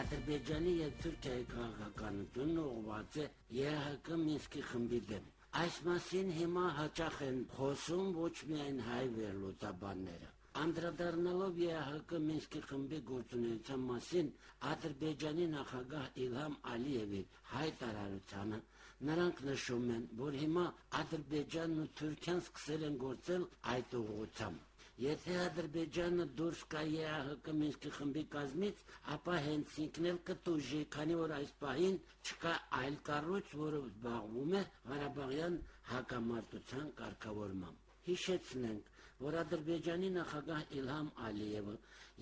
Ադրբեջանի եւ Թուրքիայի քաղաքականությունը ուղղված է ԵԱՀԿ Մինսկի խմբի դեմ։ Այս մասին հիմա հաճախ են խոսում ոչ միայն հայ վերլուծաբանները։ Անդրադառնալով ԵԱՀԿ Մինսկի խմբի գործունեության մասին Ադրբեջանի նախագահ Իլհամ Ալիևի հայտարարությանը, նրանք նշում են, որ հիմա Ադրբեջանն ու Թուրքիան սկսել են գործել այդ ուղղությամբ։ Եթե Ադրբեջանը դուրս գա ԵԱՀԿ Մինսկի խմբի կազմից, ապա հենց ինքն էլ կտուժի, քանի որ այս պահին չկա այլ կառույց, որը զբաղվում է Ղարաբաղյան հակամարտության կարգավորմամբ։ Հիշեցնենք, որ Ադրբեջանի նախագահ Իլհամ Ալիևը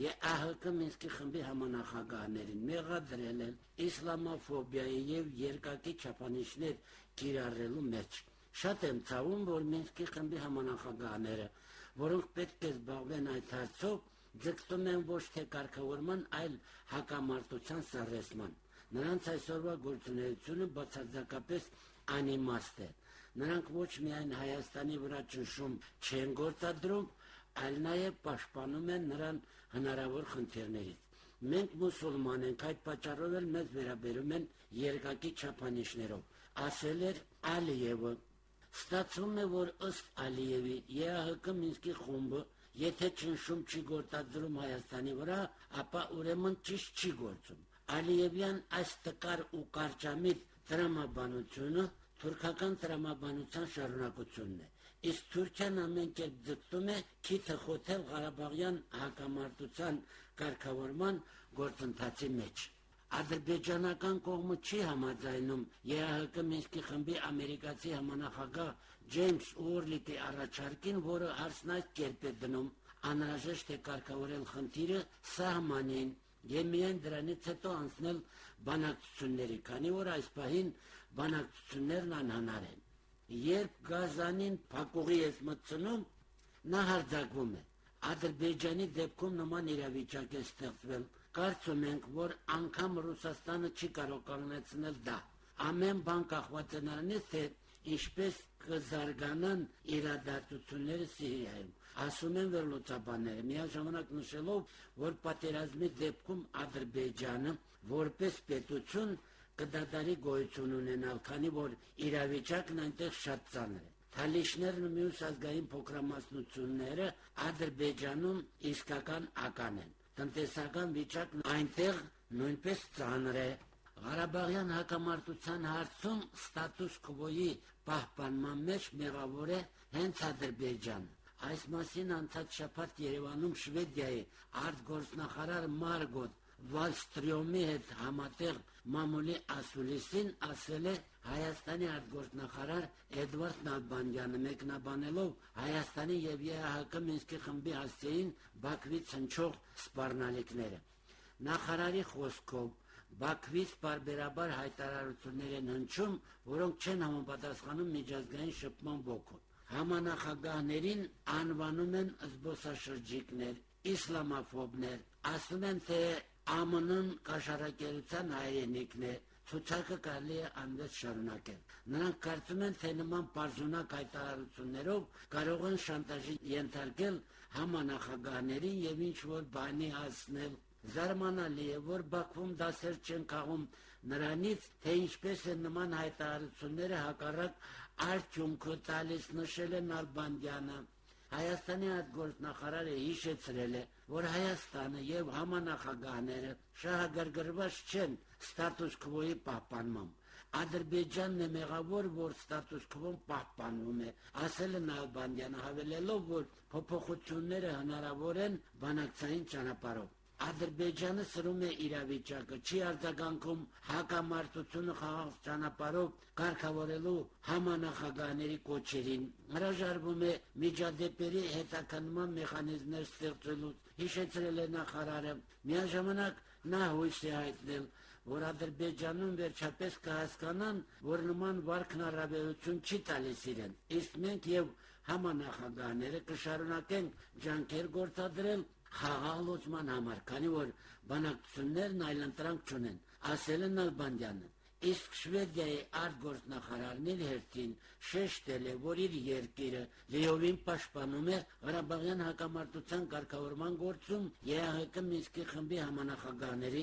ԵԱՀԿ Մինսկի խմբի համանախագահներին մեղադրել է իսլամաֆոբիայի եւ երկակի չափանիշներ կիրառելու մեջ։ Շատ եմ ցավում, որ Մինսկի խմբի համանախագահները, որոնք պետք է զբաղվեն այդ հարցով, ձգտում են ոչ թե կարգավորման, այլ հակամարտության սառեցման։ Նրանց այսօրվա գործունեությունը բացարձակապես անիմաստ է։ Նրանք ոչ միայն Հայաստանի վրա ճնշում չեն գործադրում, այլ նաև պաշտպանում են նրան հնարավոր խնդիրներից։ Մենք մուսուլման ենք, այդ պատճառով էլ մեզ վերաբերում են երկակի չափանիշներով, ասել էր Ալիևը։ Ստացվում է, որ ըստ Ալիևի ԵԱՀԿ Մինսկի խումբը, եթե ճնշում չի գործադրում Հայաստանի վրա, ապա ուրեմն ճիշտ չի գործում։ Ալիևյան այս տկար ու կարճամիտ տրամաբանությունը թուրքական տրամաբանության շարունակությունն է, իսկ Թուրքիան ամեն կերպ ձգտում է քիթը խոթել Ղարաբաղյան հակամարտության կարգավորման գործընթացի մեջ։ Ադրբեջանական կողմը չի համաձայնում ԵԱՀԿ Մինսկի խմբի ամերիկացի համանախագահ Ջեյմս Ուորլիկի առաջարկին, որը հարցն այս կերպ է դնում. անհրաժեշտ է կարգավորել խնդիրը սահմանին եւ միայն դրանից հետո անցնել բանակցությունների, քանի որ այս պահին բանակցություններն անհնար են։ Երբ Գազանին փակուղի է մտցնում, նա հարձակվում է։ Ադրբեջանի դեպքում նման իրավիճակ է ստեղծվել։ Կարծում ենք, որ անգամ Ռուսաստանը չի կարող կանգնեցնել դա։ Ամեն բան կախված է նրանից, թե ինչպես կզարգանան իրադարձությունները Սիրիայում, ասում են վերլուծաբանները, միաժամանակ նշելով, որ պատերազմի դեպքում Ադրբեջանը որպես պետություն կդադարի գոյություն ունենալ, քանի որ իրավիճակն այնտեղ շատ ծանր է։ Թալիշներն ու մյուս ազգային փոքրամասնությունները Ադրբեջանում իսկական ական են։ Տնտեսական վիճակն այնտեղ նույնպես ծանր է։ Ղարաբաղյան հակամարտության հարցում ստատուս քվոյի պահպանման մեջ մեղավոր է հենց Ադրբեջանը։ Այս մասին անցած շաբաթ Երևանում Շվեդիայի արտգործնախարար Մարգոտ Վալստրյոմի հետ համատեղ մամուլի ասուլիսին ասել է Հայաստանի արտգործնախարար Էդվարդ Նալբանդյանը, մեկնաբանելով Հայաստանի եւ ԵԱՀԿ Մինսկի խմբի հասցեին Բաքվից հնչող սպառնալիքները։ Նախարարի խոսքով Բաքվից բարբերաբար հայտարարություններ են հնչում, որոնք չեն համապատասխանում միջազգային շփման ոգուն։ Համանախագահներին անվանում են զբոսաշրջիկներ, իսլամաֆոբներ, ասում են, թե ԱՄՆ-ն կաշառակերության հայրենիքն է, ցուցակը կարելի է անվերջ շարունակել։ Նրանք կարծում են, թե նման պարզունակ հայտարարություններով կարող են շանտաժի ենթարկել համանախագահներին եւ ինչ-որ բանի հասնել։ Զարմանալի է, որ Բաքվում դասեր չեն քաղում նրանից, թե ինչպես են նման հայտարարությունները հակառակ արդյունքը տալիս, նշել է Նալբանդյանը։ Հայաստանի արտգործնախարարը հիշեցրել է, որ Հայաստանը եւ համանախագահները շահագրգռված չեն ստատուս քվոյի պահպանմամբ։ Ադրբեջանն է մեղավոր, որ ստատուս քվոն պահպանվում է, ասել է Նալբանդյանը, հավելելով, որ փոփոխությունները հնարավոր են բանակցային ճանապարհով։ Ադրբեջանը սրում է իրավիճակը, չի արձագանքում հակամարտությունը խաղաղ ճանապարհով կարգավորելու համանախագահների կոչերին, հրաժարվում է միջադեպերի հետաքննման մեխանիզմներ ստեղծելու, հիշեցրել է նախարարը։ Միաժամանակ նա հույս է հայտնել, որ Ադրբեջանում վերջապես կհասկանան, որ նման վարքն առավելություն չի տալիս իրեն, իսկ մենք եւ համանախագահները կշարունակենք ջանքեր գործադրել խաղաղ լուծման համար, քանի որ բանակցություններն այլընտրանք չունեն, ասել է Նալբանդյանը։ Իսկ Շվեդիայի արտգործնախարարն իր հերթին շեշտել է, որ իր երկիրը լիովին պաշտպանում է Ղարաբաղյան հակամարտության կարգավորման գործում ԵԱՀԿ Մինսկի խմբի համանախագահների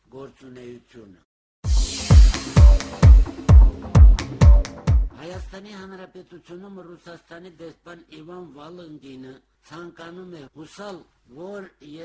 գործունեությունը։ Հայաստանի Հանրապետությունում Ռուսաստանի դեսպան Իվան Վալընտինը ցանկանում է հուսալ, որ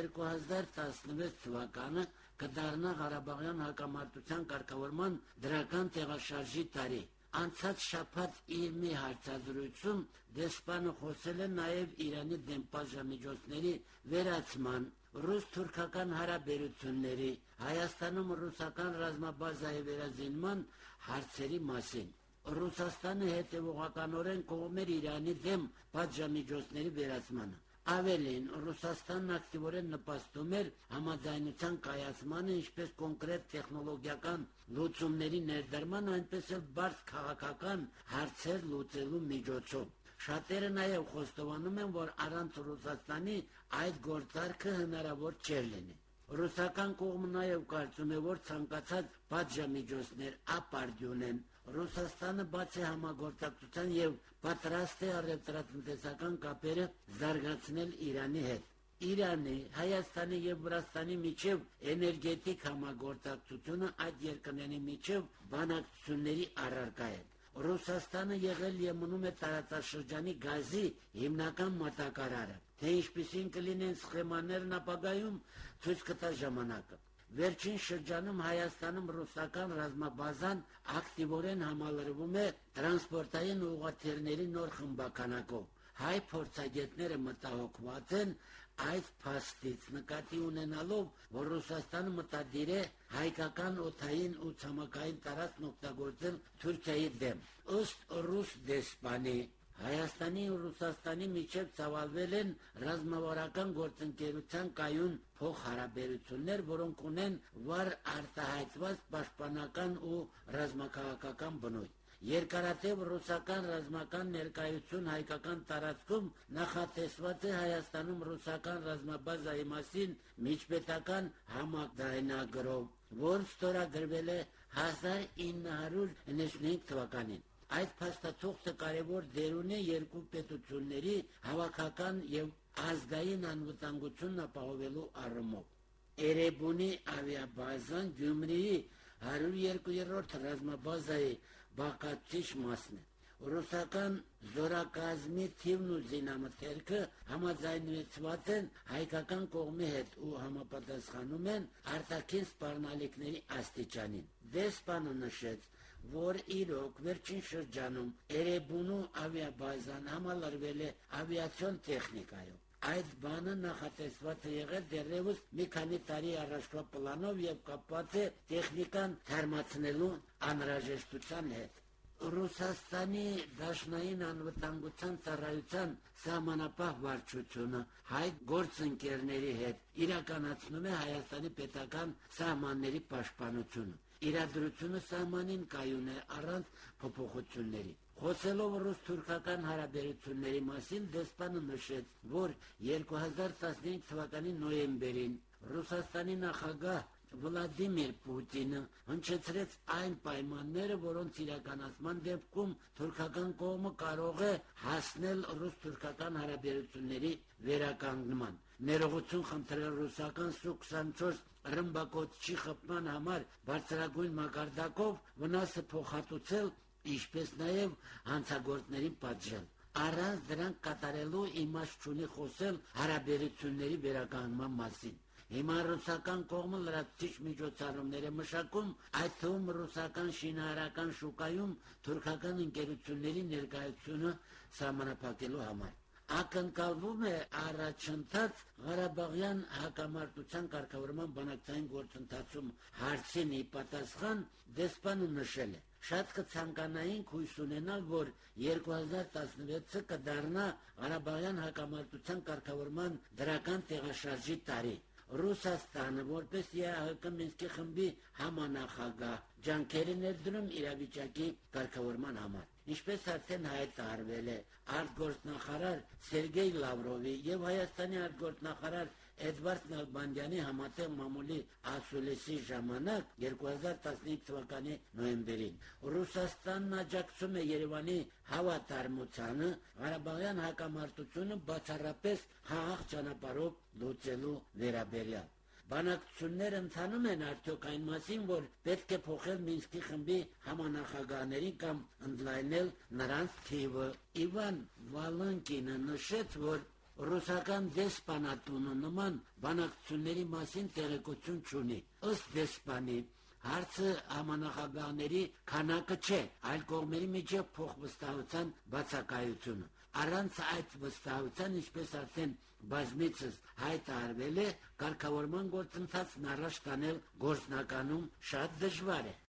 2016 թվականը կդառնա Ղարաբաղյան հակամարտության կարգավորման դրական տեղաշարժի տարի։ Անցած շաբաթ իր մի հարցազրույցում դեսպանը խոսել է նաև Իրանի դեմ պատժամիջոցների վերացման, ռուս-թուրքական հարաբերությունների, Հայաստանում ռուսական ռազմաբազայի վերազինման հարցերի մասին։ Ռուսաստանը հետևողականորեն կողմ էր Իրանի դեմ պատժամիջոցների վերացմանը։ Ավելին, Ռուսաստանն ակտիվորեն նպաստում էր համաձայնության կայացմանը, ինչպես կոնկրետ տեխնոլոգիական լուծումների ներդրմանը, այնպես էլ բարդ քաղաքական հարցեր լուծելու միջոցով։ Շատերը նաև խոստովանում են, որ առանց Ռուսաստանի այդ գործարքը հնարավոր չէր լինի։ Ռուսական կողմը նաև կարծում է, որ ցանկացած պատժամիջոցներ ապարդյուն են։ Ռուսաստանը բացի համագործակցության եւ պատրաստ է առևտրատնտեսական կապերը զարգացնել Իրանի հետ։ Իրանի, Հայաստանի եւ Վրաստանի միջև էներգետիկ համագործակցությունը այդ երկրների միջև բանակցությունների առարկա է։ Ռուսաստանը եղել եւ մնում է տարածաշրջանի գազի հիմնական մատակարարը, թե ինչպիսին կլինեն սխեմաներն ապագայում ցույց կտա ժամանակը։ Վերջին շրջանում Հայաստանում ռուսական ռազմաբազան ակտիվորեն համալրվում է տրանսպորտային ուղղաթիռների նոր խմբականակով։ Հայ փորձագետները մտահոգված են այդ փաստից, նկատի ունենալով, որ Ռուսաստանը մտադիր է հայկական օդային ու ցամաքային տարածքն օգտագործել Թուրքիայի դեմ։ Ըստ ռուս դեսպանի, Հայաստանի ու Ռուսաստանի միջև ծավալվել են ռազմավարական գործընկերության կայուն փոխհարաբերություններ, որոնք ունեն վառ արտահայտված պաշտպանական ու ռազմաքաղաքական բնույթ։ Երկարատև ռուսական ռազմական ներկայություն հայկական տարածքում նախատեսված է Հայաստանում ռուսական ռազմաբազայի մասին միջպետական համաձայնագրով, որը ստորագրվել է 1995 թվականին։ Այդ փաստաթուղթը կարևոր դեր ունի երկու պետությունների հավաքական եւ ազգային անվտանգությունն ապահովելու առումով։ Էրեբունի ավիաբազան Գյումրիի 102-րդ ռազմաբազայի բաղկացուցիչ մասն է։ Ռուսական զորակազմի թիվն ու զինամթերքը համաձայնեցված են հայկական կողմի հետ ու համապատասխանում են արտաքին սպառնալիքների աստիճանին։ Դեսպանը նշեց, որ իրոք վերջին շրջանում Էրեբունու ավիաբազան համալրվել է ավիացիոն տեխնիկայով։ Այդ բանը նախատեսված է եղել դեռևս մի քանի տարի առաջվա պլանով եւ կապված է տեխնիկան թարմացնելու անհրաժեշտության հետ։ Ռուսաստանի Դաշնային անվտանգության ծառայության սահմանապահ վարչությունը հայ գործընկերների հետ իրականացնում է Հայաստանի պետական սահմանների պաշտպանությունը։ Իրադրությունը սահմանին կայուն է առանց փոփոխությունների։ Խոսելով ռուս-թուրքական հարաբերությունների մասին, դեսպանը նշեց, որ 2015 թվականի նոյեմբերին Ռուսաստանի նախագահ Վլադիմիր Պուտինը հնչեցրեց այն պայմանները, որոնց իրականացման դեպքում թուրքական կողմը կարող է հասնել ռուս-թուրքական հարաբերությունների վերականգնման։ Ներողություն խնդրել ռուսական Սու-24 ռմբակոծչի խփման համար բարձրագույն մակարդակով վնասը փոխհատուցել, ինչպես նաև հանցագործներին պատժել։ Առանց դրանք կատարելու իմաստ չունի խոսել հարաբերությունների վերականգնման մասին։ Հիմա ռուսական կողմը լրացուցիչ միջոցառումներ է մշակում, այդ թվում ռուսական շինարարական շուկայում թուրքական ընկերությունների ներկայությունը սահմանափակելու համար։ Ակնկալվում է առաջընթաց Ղարաբաղյան հակամարտության կարգավորման բանակցային գործընթացում հարցին ի պատասխան դեսպանը նշել է. Շատ կցանկանայինք հույս ունենալ, որ 2016-ը կդառնա Ղարաբաղյան հակամարտության կարգավորման դրական տեղաշարժի տարի։ Ռուսաստանը, որպես ԵԱՀԿ Մինսկի խմբի համանախագահ, ջանքեր է ներդնում իրավիճակի կարգավորման համար։ Ինչպես արդեն հայտարարվել է, արտգործնախարար Սերգեյ Լավրովի եւ Հայաստանի արտգործնախարար Էդվարդ Նալբանդյանի համատեղ մամուլի ասուլիսի ժամանակ 2015 թվականի նոյեմբերին Ռուսաստանն աջակցում է Երևանի հավատարմությանը Ղարաբաղյան հակամարտությունը բացառապես խաղաղ ճանապարհով լուծելու վերաբերյալ։ Բանակցությունները ընթանում են արդյոք այն մասին, որ պետք է փոխել Մինսկի խմբի համանախագահներին կամ ընդլայնել նրանց թիվը։ Իվան Վալենկինը նշեց, որ ռուսական դեսպանատունը նման բանակցությունների մասին տեղեկություն չունի։ Ըստ դեսպանի, հարցը համանախագահների քանակը չէ, այլ կողմերի միջև փոխվստահության բացակայությունը։ Առանց այդ վստահության, ինչպես արդեն բազմիցս հայտարարվել է, կարգավորման գործընթացն առաջ տանել գործնականում շատ դժվար է։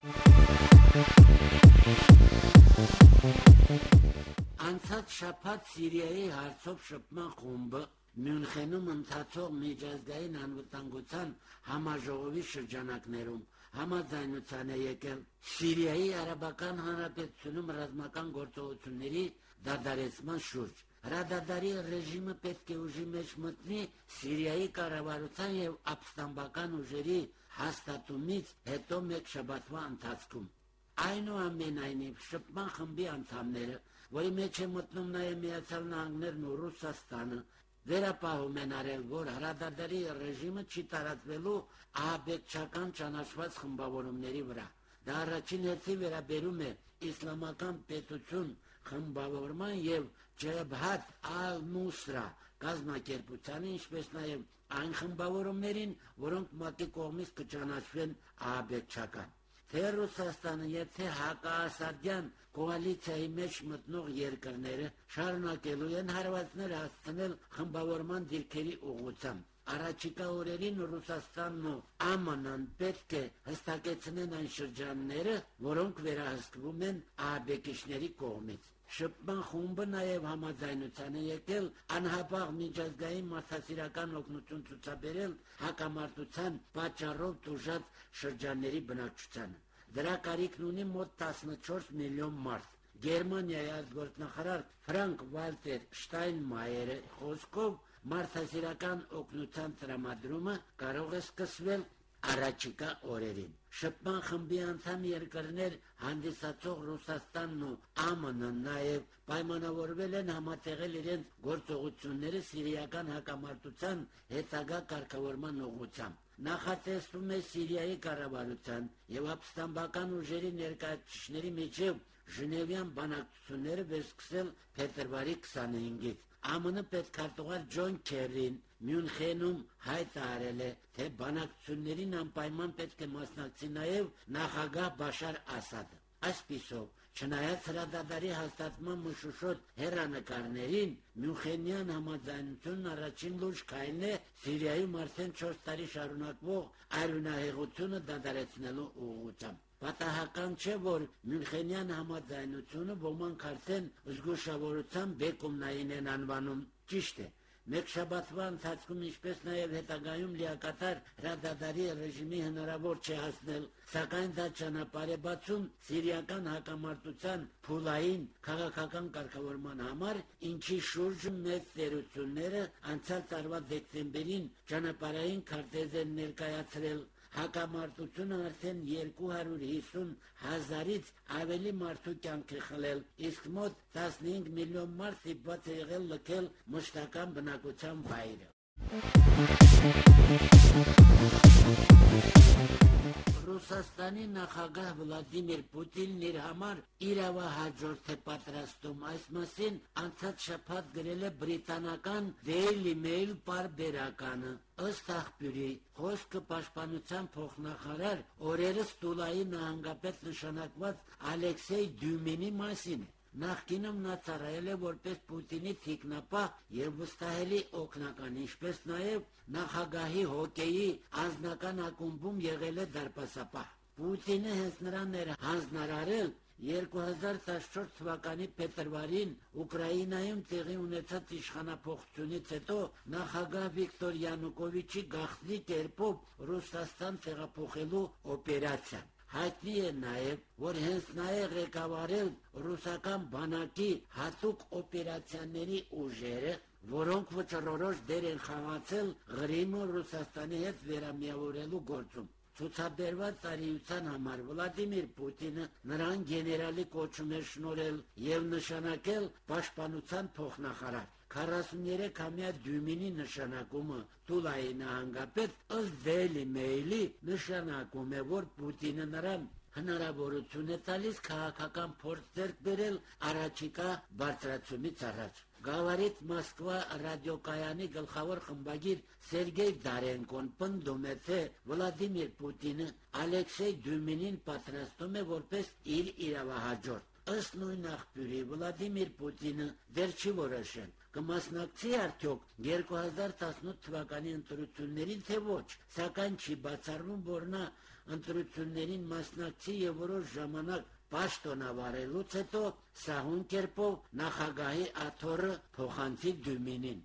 Անցած շաբաթ Սիրիայի հարցով շփման խումբը Մյունխենում ընթացող միջազգային անվտանգության համաժողովի շրջանակներում համաձայնության է եկել Սիրիայի Արաբական Հանրապետությունում ռազմական գործողությունների դադարեցման շուրջ։ Հրադադարի ռեժիմը պետք է ուժի մեջ մտնի Սիրիայի կառավարության եւ ապստամբական ուժերի հաստատումից հետո մեկ շաբաթվա ընթացքում։ Այնուամենայնիվ, շփման խմբի անդամները, որի մեջ է մտնում նաեւ Միացյալ Նահանգներն ու Ռուսաստանը, վերապահում են արել, որ հրադադարի ռեժիմը չի տարածվելու ահաբեկչական ճանաչված խմբավորումների վրա։ Դա առաջին հերթին վերաբերում է իսլամական պետություն խմբավորման եւ Ջեբհաթ ալ-Նուսրա կազմակերպությանը, ինչպես նաեւ այն խմբավորումներին, որոնք ՄԱԿ-ի կողմից կճանաչվեն ահաբեկչական։ Թե Ռուսաստանը, եթե հակաասադյան կոալիցիայի մեջ մտնող երկրները շարունակելու են հարվածներ հասցնել խմբավորման դիրքերի ուղղությամբ, առաջիկա օրերին Ռուսաստանն ու ԱՄՆ-ն պետք է հստակեցնեն այն շրջանները, որոնք վերահսկվում են ահաբեկիչների կողմից։ Շփման խումբը նաև համաձայնության է եկել անհապաղ միջազգային մարդասիրական օգնություն ցուցաբերել հակամարտության պատճառով տուժած շրջանների բնակչությանը։ Դրա կարիքն ունի մոտ 14 միլիոն մարդ։ Գերմանիայի արտգործնախարար Ֆրանկ Վալտեր Շտայնմայերը խոսքով մարդասիրական օգնության տրամադրումը կարող է սկսվել առաջիկա օրերին։ Շփման խմբի անդամ երկրներ հանդիսացող Ռուսաստանն ու ԱՄՆ-ն նաև պայմանավորվել են համատեղել իրենց գործողությունները սիրիական հակամարտության հետագա կարգավորման ուղղությամբ։ Նախատեսվում է Սիրիայի կառավարության եւ ապստամբական ուժերի ներկայացուցիչների միջև Ժնևյան բանակցությունները վերսկսել փետրվարի 25-ից։ ԱՄՆ պետքարտուղար Ջոն Քերին Մյունխենում հայտարարել է, թե բանակցություններին անպայման պետք է մասնակցի նաև նախագահ Բաշար Ասադը։ Այսպիսով, չնայած հրադադարի հաստատման մշուշոտ հեռանկարներին, Մյունխենյան համաձայնությունն առաջին լուրջ քայլն է Սիրիայում արդեն 4 տարի շարունակվող արյունահեղությունը դադարեցնելու ուղղությամբ։ Պատահական չէ, որ Մյունխենյան համաձայնությունը ոմանք արդեն զգուշավորությամբ բեկումնային են անվանում։ Ճիշտ է, մեկ շաբաթվա ընթացքում, ինչպես նաև հետագայում լիակատար հրադադարի ռեժիմի հնարավոր չէ հասնել, սակայն դա ճանապարհ է բացում սիրիական հակամարտության փուլային քաղաքական կարգավորման համար, ինչի շուրջ մեծ տերությունները անցյալ տարվա դեկտեմբերին ճանապարհային քարտեզ են ներկայացրել։ Հակամարտությունը արդեն 250,000-ից ավելի մարդու կյանք է խլել, իսկ մոտ 15 միլիոն մարդ ստիպված է եղել լքել մշտական բնակության վայրը։ Ռուսաստանի նախագահ Վլադիմիր Պուտինն իր համար իրավահաջորդ է պատրաստում։ Այս մասին անցած շաբաթ գրել է բրիտանական Daily Mail պարբերականը։ Ըստ աղբյուրի, խոսքը պաշտպանության փոխնախարար օրերս Տուլայի նահանգապետ նշանակված Ալեքսեյ Դյումինի մասին է։ Նախկինում նա ծառայել է որպես Պուտինի թիկնապահ եւ վստահելի օգնական, ինչպես նաեւ նախագահի հոկեյի անձնական ակումբում եղել է դարպասապահ։ Պուտինը հենց նրան էր հանձնարարել 2014 թվականի փետրվարին Ուկրաինայում տեղի ունեցած իշխանափոխությունից հետո նախագահ Վիկտոր Յանուկովիչի գաղտնի կերպով Ռուսաստան տեղափոխելու օպերացիան։ Հայտնի է նաև, որ հենց նա է ղեկավարել ռուսական բանակի հատուկ օպերացիաների ուժերը, որոնք վճռորոշ դեր են խաղացել Ղրիմը Ռուսաստանի հետ վերամիավորելու գործում։ Ցուցաբերված տարիության համար Վլադիմիր Պուտինը նրան գեներալի կոչում է շնորհել եւ նշանակել պաշտպանության փոխնախարար։ 43-ամյա Դյումինի նշանակումը Տուլայի նահանգապետ ըստ Daily Mail-ի նշանակում է, որ Պուտինը նրան հնարավորություն է տալիս քաղաքական փորձ ձեռք բերել առաջիկա բարձրացումից առաջ։ Գավառիթ Մոսկվա ռադիոկայանի գլխավոր խմբագիր Սերգեյ Դարենկոն պնդում է, թե Վլադիմիր Պուտինը Ալեքսեյ Դյումինին պատրաստում է որպես իր իրավահաջորդ։ Ըստ նույն աղբյուրի Վլադիմիր Պուտինը դեռ չի որոշել կմասնակցի արդյոք 2018 թվականի ընտրություններին, թե ոչ, սակայն չի բացառվում, որ նա ընտրություններին մասնակցի եւ որոշ ժամանակ պաշտոնավարելուց հետո սահուն կերպով նախագահի աթոռը փոխանցի Դյումինին։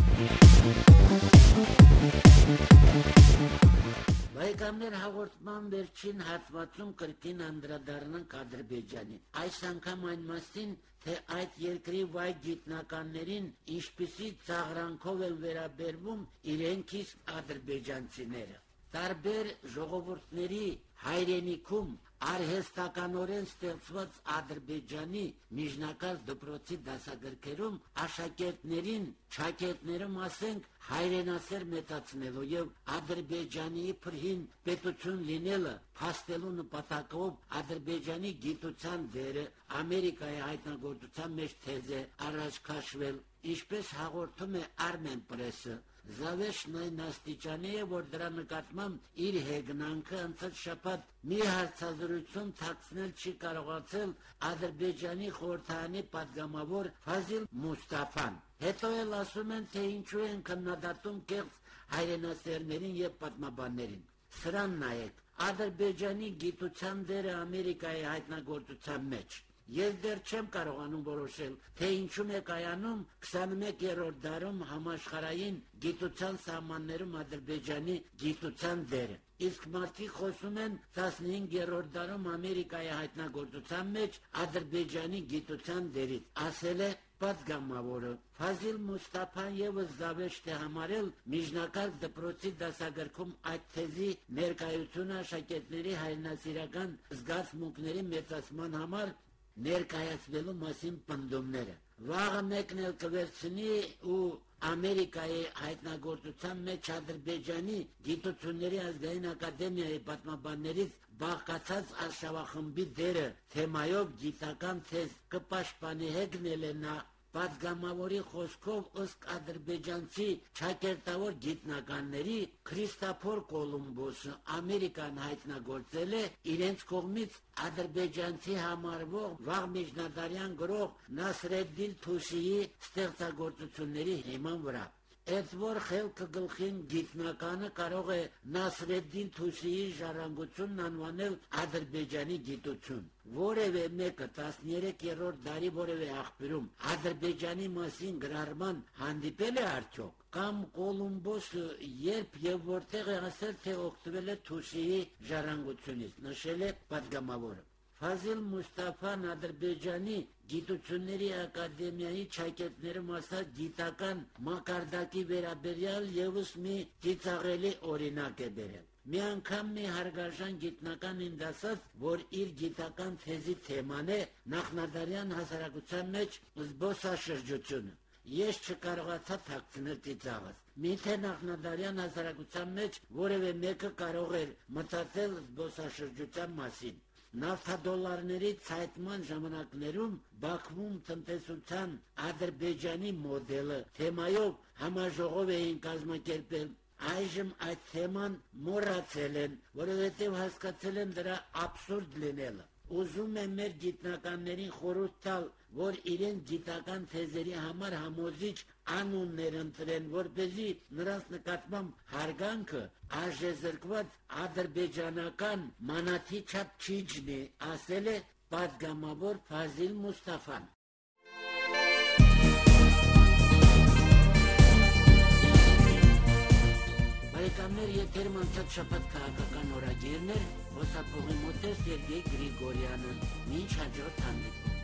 Բայկամներ հաղորդման վերջին հատվածում կրկին անդրադառնանք Ադրբեջանին։ Այս անգամ այն մասին, թե այդ երկրի վայ գիտնականներին ինչպիսի ծաղրանքով են վերաբերվում իրենք իսկ ադրբեջանցիները։ Տարբեր ժողովուրդների հայրենիքում արհեստականորեն ստեղծված Ադրբեջանի միջնակարգ դպրոցի դասագրքերում աշակերտներին, չակետներում ասենք հայրենասեր մեծացնելու եւ Ադրբեջանի փրհին պետություն լինելը փաստելու նպատակով Ադրբեջանի գիտության դերը Ամերիկայի հայտնագործության մեջ թեզ է առաջ քաշվել, ինչպես հաղորդում է Armen Press-ը։ Զավեշն այն աստիճանի է, որ դրա նկատմամբ իր հեգնանքը անցած շաբաթ մի հարցազրույցում թաքցնել չի կարողացել Ադրբեջանի խորհրդարանի պատգամավոր Ֆազիլ Մուստաֆան։ Հետո էլ ասում են, թե ինչու են քննադատում կեղծ հայրենասերներին եւ պատմաբաններին։ Սրան նայեք, Ադրբեջանի գիտության դերը Ամերիկայի հայտնագործության մեջ։ Ես դեռ չեմ կարողանում որոշել, թե ինչու՞մ է կայանում 21-րդ դարում համաշխարհային գիտության սահմաններում Ադրբեջանի գիտության դերը։ Իսկ մարդիկ խոսում են 15-րդ դարում Ամերիկայի հայտնագործության մեջ Ադրբեջանի գիտության դերից, ասել է պատգամավորը։ Ֆազիլ Մուստաֆան եւս զավեշտ է համարել միջնակարգ դպրոցի դասագրքում այդ թեզի ներկայությունը աշակերտների հայրենասիրական զգացմունքների մեծացման համար ներկայացվելու մասին պնդումները։ Վաղը մեկն էլ կվերցնի ու Ամերիկայի հայտնագործության մեջ Ադրբեջանի գիտությունների ազգային ակադեմիայի պատմաբաններից բաղկացած արշավախմբի դերը թեմայով գիտական թեզ կպաշտպանի հեգնել է նա։ Պատգամավորի խոսքով ըստ ադրբեջանցի չակերտավոր գիտնականների Քրիստոֆոր Կոլումբոսը Ամերիկան հայտնագործել է իրենց կողմից ադրբեջանցի համարվող վաղ միջնադարյան գրող Նասրեդդին Թուսիի ստեղծագործությունների հիման վրա։ Այդ որ խելքը գլխին գիտնականը կարող է Նասրեդդին Թուսիի ժառանգությունն անվանել Ադրբեջանի գիտություն։ Որևէ մեկը 13-րդ դարի որևէ աղբյուրում Ադրբեջանի մասին գրառման հանդիպել է արդյոք, կամ Կոլումբոսը երբ եւ որտեղ է ասել, թե օգտվել է Թուսիի ժառանգությունից, նշել է պատգամավորը։ Ֆազիլ Մուստաֆան Ադրբեջանի գիտությունների ակադեմիայի չակետներում ասած գիտական մակարդակի վերաբերյալ եւս մի ծիծաղելի օրինակ է բերել։ Մի անգամ մի հարգարժան գիտնական ինձ ասաց, որ իր գիտական թեզի թեման է նախնադարյան հասարակության մեջ զբոսաշրջությունը։ Ես չկարողացա թաքցնել ծիծաղս։ Միթե նախնադարյան հասարակության մեջ որևէ մեկը կարող էր մտածել զբոսաշրջության մասին։ Նավթադոլարների ցայտման ժամանակներում Բաքվում տնտեսության Ադրբեջանի մոդելը թեմայով համաժողով էին կազմակերպել։ Այժմ այդ թեման մոռացել են, որովհետև հասկացել են դրա աբսուրդ լինելը։ Ուզում եմ մեր գիտնականներին խորհուրդ տալ, որ իրենց գիտական թեզերի համար համոզիչ անուններ ընտրեն, որպեսզի նրանց նկատմամբ հարգանքը արժեզրկված ադրբեջանական մանաթի չափ չի ջնի, ասել է պատգամավոր Ֆազիլ Մուստաֆան։ Բարեկամներ, եթերում անցած շաբաթ քաղաքական օրագիրներ, խոսափողի մոտ է Սերգեյ Գրիգորյանը։ Մինչ հաջորդ հանդիպում։